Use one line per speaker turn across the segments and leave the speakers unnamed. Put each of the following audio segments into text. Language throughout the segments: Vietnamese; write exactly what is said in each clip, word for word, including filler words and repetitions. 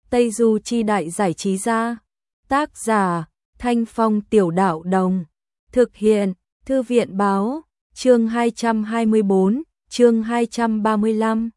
Tây Du Chi Đại Giải Trí Gia. Tác giả Thanh Phong Tiểu Đạo Đồng. Thực hiện Thư viện Báo. Chương hai trăm hai mươi tư, chương hai trăm ba mươi lăm.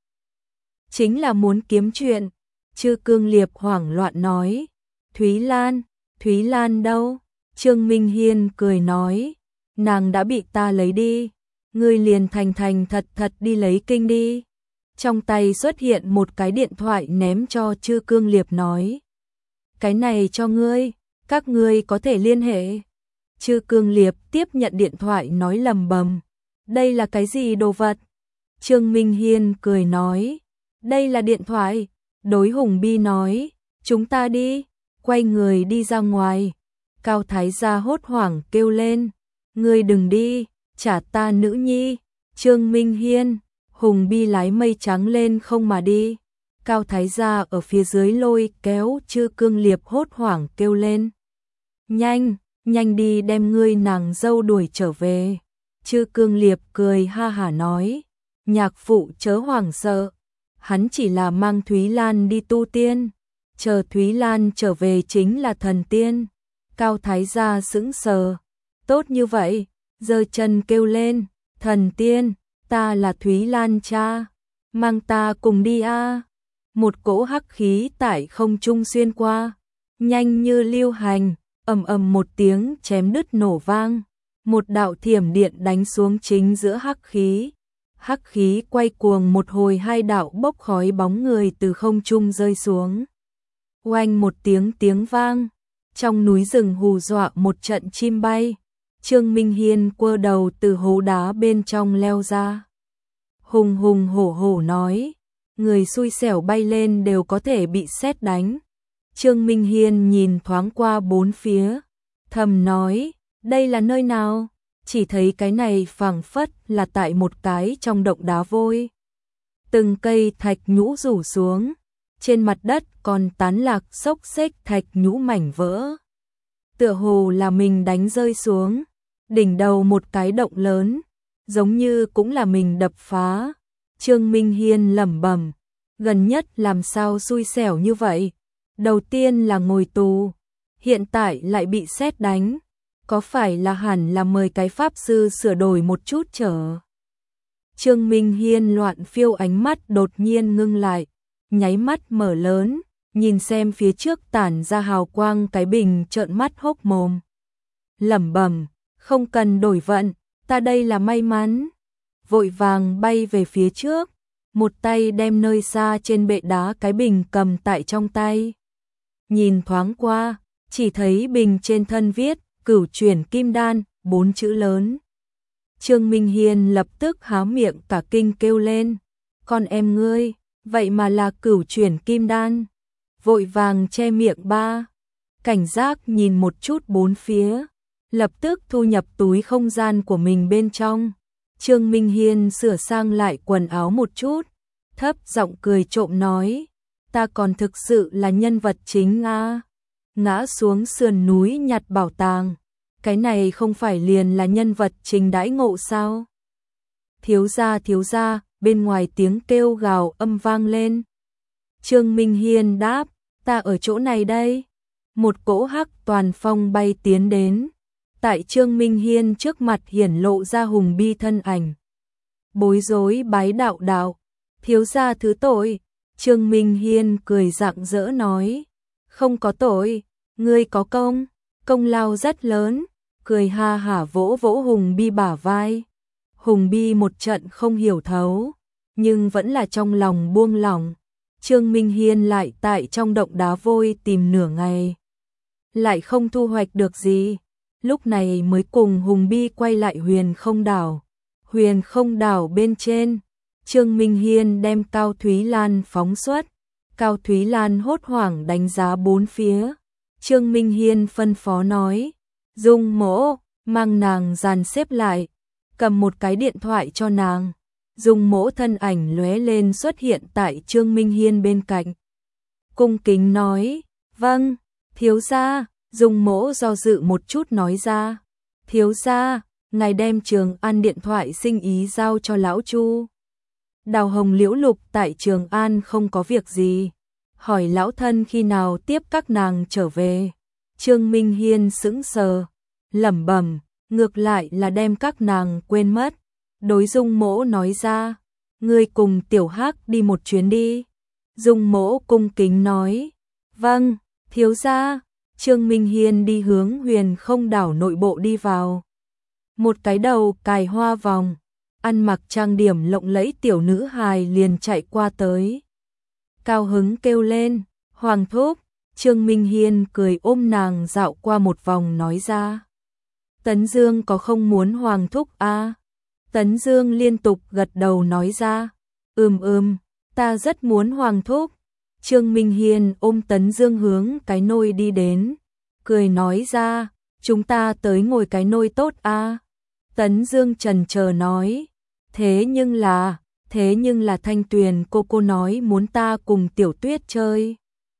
Chính là muốn kiếm chuyện. Chư Cương Liệp hoảng loạn nói. Thúy Lan, Thúy Lan đâu? Trương Minh Hiên cười nói. Nàng đã bị ta lấy đi. Ngươi liền thành thành thật thật đi lấy kinh đi. Trong tay xuất hiện một cái điện thoại ném cho Chư Cương Liệp nói. Cái này cho ngươi, các ngươi có thể liên hệ. Chư Cương Liệp tiếp nhận điện thoại nói lầm bầm. Đây là cái gì đồ vật? Trương Minh Hiên cười nói. Đây là điện thoại. Đối Hùng Bi nói. Chúng ta đi. Quay người đi ra ngoài. Cao Thái Gia hốt hoảng kêu lên. Ngươi đừng đi, trả ta nữ nhi. Trương Minh Hiên. Hùng Bi lái mây trắng lên không mà đi. Cao Thái Gia ở phía dưới lôi kéo Chư Cương Liệp hốt hoảng kêu lên. Nhanh, nhanh đi đem ngươi nàng dâu đuổi trở về. Chư Cương Liệp cười ha hả nói. Nhạc phụ chớ hoảng sợ. Hắn chỉ là mang Thúy Lan đi tu tiên. Chờ Thúy Lan trở về chính là thần tiên. Cao Thái Gia sững sờ. Tốt như vậy, giơ chân kêu lên. Thần tiên, ta là Thúy Lan cha. Mang ta cùng đi a. Một cỗ hắc khí tại không trung xuyên qua. Nhanh như lưu hành, ầm ầm một tiếng chém đứt nổ vang. Một đạo thiểm điện đánh xuống chính giữa hắc khí. Hắc khí quay cuồng một hồi, hai đạo bốc khói bóng người từ không trung rơi xuống. Oanh một tiếng tiếng vang. Trong núi rừng hù dọa một trận chim bay. Trương Minh Hiên quơ đầu từ hố đá bên trong leo ra. Hùng hùng hổ hổ nói. Người xui xẻo bay lên đều có thể bị sét đánh. Trương Minh Hiên nhìn thoáng qua bốn phía. Thầm nói. Đây là nơi nào? Chỉ thấy cái này phảng phất là tại một cái trong động đá vôi. Từng cây thạch nhũ rủ xuống. Trên mặt đất còn tán lạc xốc xếch thạch nhũ mảnh vỡ. Tựa hồ là mình đánh rơi xuống. Đỉnh đầu một cái động lớn. Giống như cũng là mình đập phá. Trương Minh Hiên lẩm bẩm. Gần nhất làm sao xui xẻo như vậy? Đầu tiên là ngồi tù. Hiện tại lại bị sét đánh. Có phải là hẳn là mời cái pháp sư sửa đổi một chút trở? Trương Minh Hiên loạn phiêu, ánh mắt đột nhiên ngưng lại. Nháy mắt mở lớn. Nhìn xem phía trước tản ra hào quang cái bình, trợn mắt hốc mồm. Lẩm bẩm. Không cần đổi vận, ta đây là may mắn. Vội vàng bay về phía trước. Một tay đem nơi xa trên bệ đá cái bình cầm tại trong tay. Nhìn thoáng qua, chỉ thấy bình trên thân viết Cửu Chuyển Kim Đan, bốn chữ lớn. Trương Minh Hiên lập tức há miệng cả kinh kêu lên. Con em ngươi, vậy mà là Cửu Chuyển Kim Đan. Vội vàng che miệng ba. Cảnh giác nhìn một chút bốn phía. Lập tức thu nhập túi không gian của mình bên trong. Trương Minh Hiên sửa sang lại quần áo một chút. Thấp giọng cười trộm nói. Ta còn thực sự là nhân vật chính a. Ngã xuống sườn núi nhặt bảo tàng. Cái này không phải liền là nhân vật chính đãi ngộ sao? Thiếu gia thiếu gia, bên ngoài tiếng kêu gào âm vang lên. Trương Minh Hiên đáp. Ta ở chỗ này đây. Một cỗ hắc toàn phong bay tiến đến. Tại Trương Minh Hiên trước mặt hiển lộ ra Hùng Bi thân ảnh. Bối rối bái đạo đạo. Thiếu gia thứ tội. Trương Minh Hiên cười rạng rỡ nói. Không có tội, ngươi có công, công lao rất lớn. Cười ha hả vỗ vỗ Hùng Bi bả vai. Hùng Bi một trận không hiểu thấu, nhưng vẫn là trong lòng buông lỏng. Trương Minh Hiên lại tại trong động đá vôi tìm nửa ngày. Lại không thu hoạch được gì. Lúc này mới cùng Hùng Bi quay lại Huyền Không Đảo. Huyền Không Đảo bên trên, Trương Minh Hiên đem Cao Thúy Lan phóng xuất. Cao Thúy Lan hốt hoảng đánh giá bốn phía. Trương Minh Hiên phân phó nói. Dung Mỗ, mang nàng dàn xếp lại. Cầm một cái điện thoại cho nàng. Dung Mỗ thân ảnh lóe lên xuất hiện tại Trương Minh Hiên bên cạnh. Cung kính nói. Vâng, thiếu gia. Dung Mỗ do dự một chút nói ra. Thiếu gia, ngài đem Trường An điện thoại sinh ý giao cho lão Chu. Đào Hồng Liễu Lục tại Trường An không có việc gì. hỏi lão thân khi nào tiếp các nàng trở về. Trương Minh Hiên sững sờ, lẩm bẩm, ngược lại là đem các nàng quên mất. Đối Dung Mỗ nói ra, ngươi cùng Tiểu Hắc đi một chuyến đi. Dung Mỗ cung kính nói, vâng, thiếu gia. Trương Minh Hiên đi hướng Huyền Không đảo nội bộ đi vào. Một cái đầu cài hoa vòng, ăn mặc trang điểm lộng lẫy tiểu nữ hài liền chạy qua tới. Cao hứng kêu lên, Hoàng thúc. Trương Minh Hiên cười ôm nàng dạo qua một vòng nói ra, Tấn Dương có không muốn Hoàng thúc a? À? Tấn Dương liên tục gật đầu nói ra, ừm ừm, ta rất muốn Hoàng thúc. Trương Minh Hiên ôm Tấn Dương hướng cái nôi đi đến, cười nói ra, chúng ta tới ngồi cái nôi tốt a. À? Tấn Dương chần chờ nói, thế nhưng là, thế nhưng là Thanh Tuyền cô cô nói muốn ta cùng Tiểu Tuyết chơi.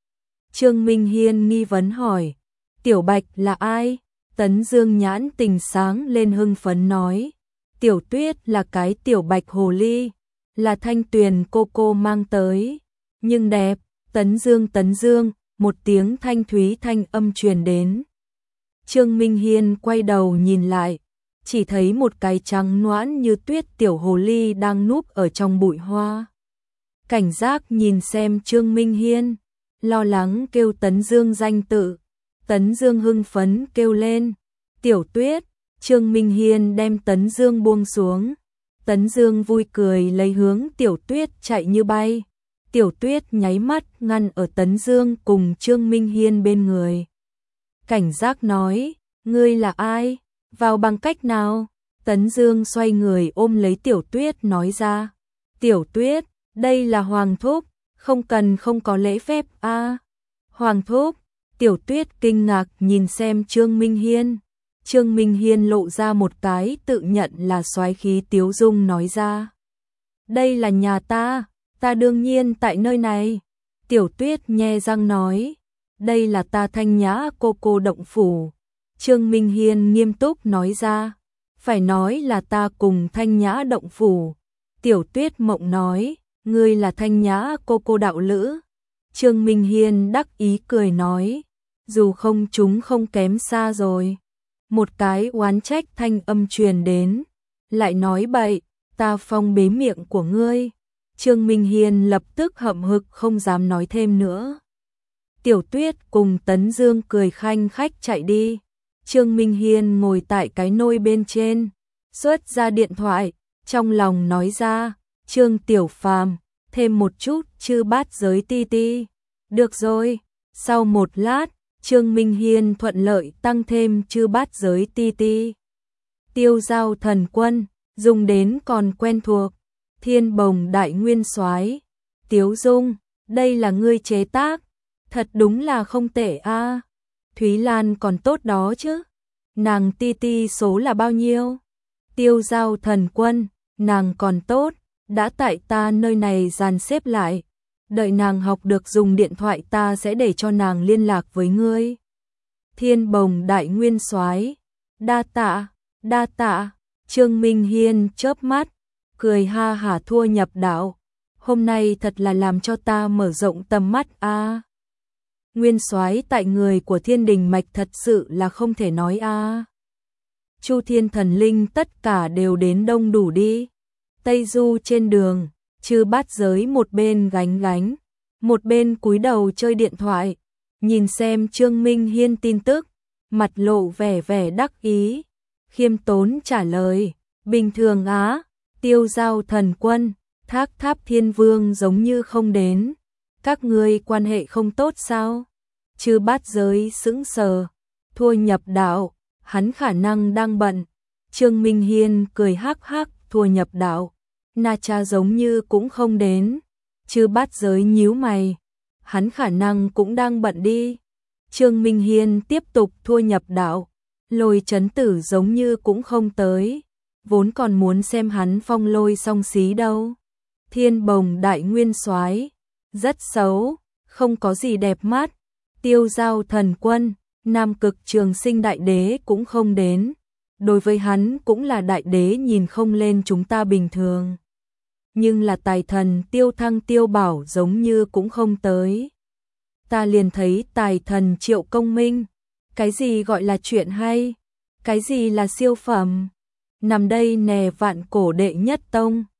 Trương Minh Hiên nghi vấn hỏi, Tiểu Bạch là ai? Tấn Dương nhãn tình sáng lên hưng phấn nói, Tiểu Tuyết là cái tiểu bạch hồ ly, là Thanh Tuyền cô cô mang tới, nhưng đẹp. Tấn Dương Tấn Dương, một tiếng thanh thúy thanh âm truyền đến. Trương Minh Hiên quay đầu nhìn lại, chỉ thấy một cái trắng noãn như tuyết tiểu hồ ly đang núp ở trong bụi hoa. Cảnh giác nhìn xem Trương Minh Hiên, lo lắng kêu Tấn Dương danh tự. Tấn Dương hưng phấn kêu lên, Tiểu Tuyết. Trương Minh Hiên đem Tấn Dương buông xuống. Tấn Dương vui cười lấy hướng Tiểu Tuyết chạy như bay. Tiểu Tuyết nháy mắt ngăn ở Tấn Dương cùng Trương Minh Hiên bên người. Cảnh giác nói, ngươi là ai? Vào bằng cách nào? Tấn Dương xoay người ôm lấy Tiểu Tuyết nói ra, Tiểu Tuyết, đây là Hoàng thúc, không cần không có lễ phép a. À? Hoàng thúc. Tiểu Tuyết kinh ngạc nhìn xem Trương Minh Hiên. Trương Minh Hiên lộ ra một cái tự nhận là soái khí tiếu dung nói ra, đây là nhà ta, ta đương nhiên tại nơi này. Tiểu Tuyết nhe răng nói, đây là ta Thanh Nhã cô cô động phủ. Trương Minh Hiên nghiêm túc nói ra, phải nói là ta cùng Thanh Nhã động phủ. Tiểu Tuyết mộng nói, ngươi là Thanh Nhã cô cô đạo lữ. Trương Minh Hiên đắc ý cười nói, dù không chúng không kém xa rồi. Một cái oán trách thanh âm truyền đến, lại nói bậy, ta phong bế miệng của ngươi. Trương Minh Hiên lập tức hậm hực không dám nói thêm nữa. Tiểu Tuyết cùng Tấn Dương cười khanh khách chạy đi. Trương Minh Hiên ngồi tại cái nôi bên trên, xuất ra điện thoại, trong lòng nói ra, Trương Tiểu Phàm, thêm một chút chư bát giới ti ti. Được rồi. Sau một lát, Trương Minh Hiên thuận lợi tăng thêm chư bát giới ti ti. Tiêu Giao Thần Quân, dùng đến còn quen thuộc. Thiên Bồng Đại Nguyên Soái, Tiếu Dung, đây là ngươi chế tác, thật đúng là không tệ a. À. Thúy Lan còn tốt đó chứ. Nàng ti ti số là bao nhiêu? Tiêu Giao Thần Quân, nàng còn tốt, đã tại ta nơi này dàn xếp lại. Đợi nàng học được dùng điện thoại ta sẽ để cho nàng liên lạc với ngươi. Thiên Bồng Đại Nguyên Soái, đa tạ, đa tạ. Trương Minh Hiên chớp mắt, cười ha hả thua nhập đạo. Hôm nay thật là làm cho ta mở rộng tầm mắt a. À. Nguyên soái tại người của Thiên Đình Mạch thật sự là không thể nói a. À. Chu Thiên Thần Linh tất cả đều đến đông đủ đi. Tây Du trên đường, chư bát giới một bên gánh gánh, một bên cúi đầu chơi điện thoại, nhìn xem Trương Minh Hiên tin tức, mặt lộ vẻ vẻ đắc ý, khiêm tốn trả lời, bình thường á. Tiêu Giao Thần Quân, Thác Tháp Thiên Vương giống như không đến, các ngươi quan hệ không tốt sao? Chư bát giới sững sờ, thua nhập đạo, hắn khả năng đang bận. Trương Minh Hiên cười hắc hắc, thua nhập đạo, Na Cha giống như cũng không đến. Chư bát giới nhíu mày, hắn khả năng cũng đang bận đi. Trương Minh Hiên tiếp tục thua nhập đạo, Lôi Chấn Tử giống như cũng không tới, vốn còn muốn xem hắn phong lôi song xí đâu. Thiên Bồng Đại Nguyên Soái, rất xấu, không có gì đẹp mắt. Tiêu Giao Thần Quân, Nam Cực Trường Sinh Đại Đế cũng không đến, đối với hắn cũng là đại đế nhìn không lên chúng ta bình thường. Nhưng là tài thần Tiêu Thăng Tiêu Bảo giống như cũng không tới. ta liền thấy tài thần Triệu Công Minh. Cái gì gọi là chuyện hay? Cái gì là siêu phẩm? Nằm đây nè vạn cổ đệ nhất tông.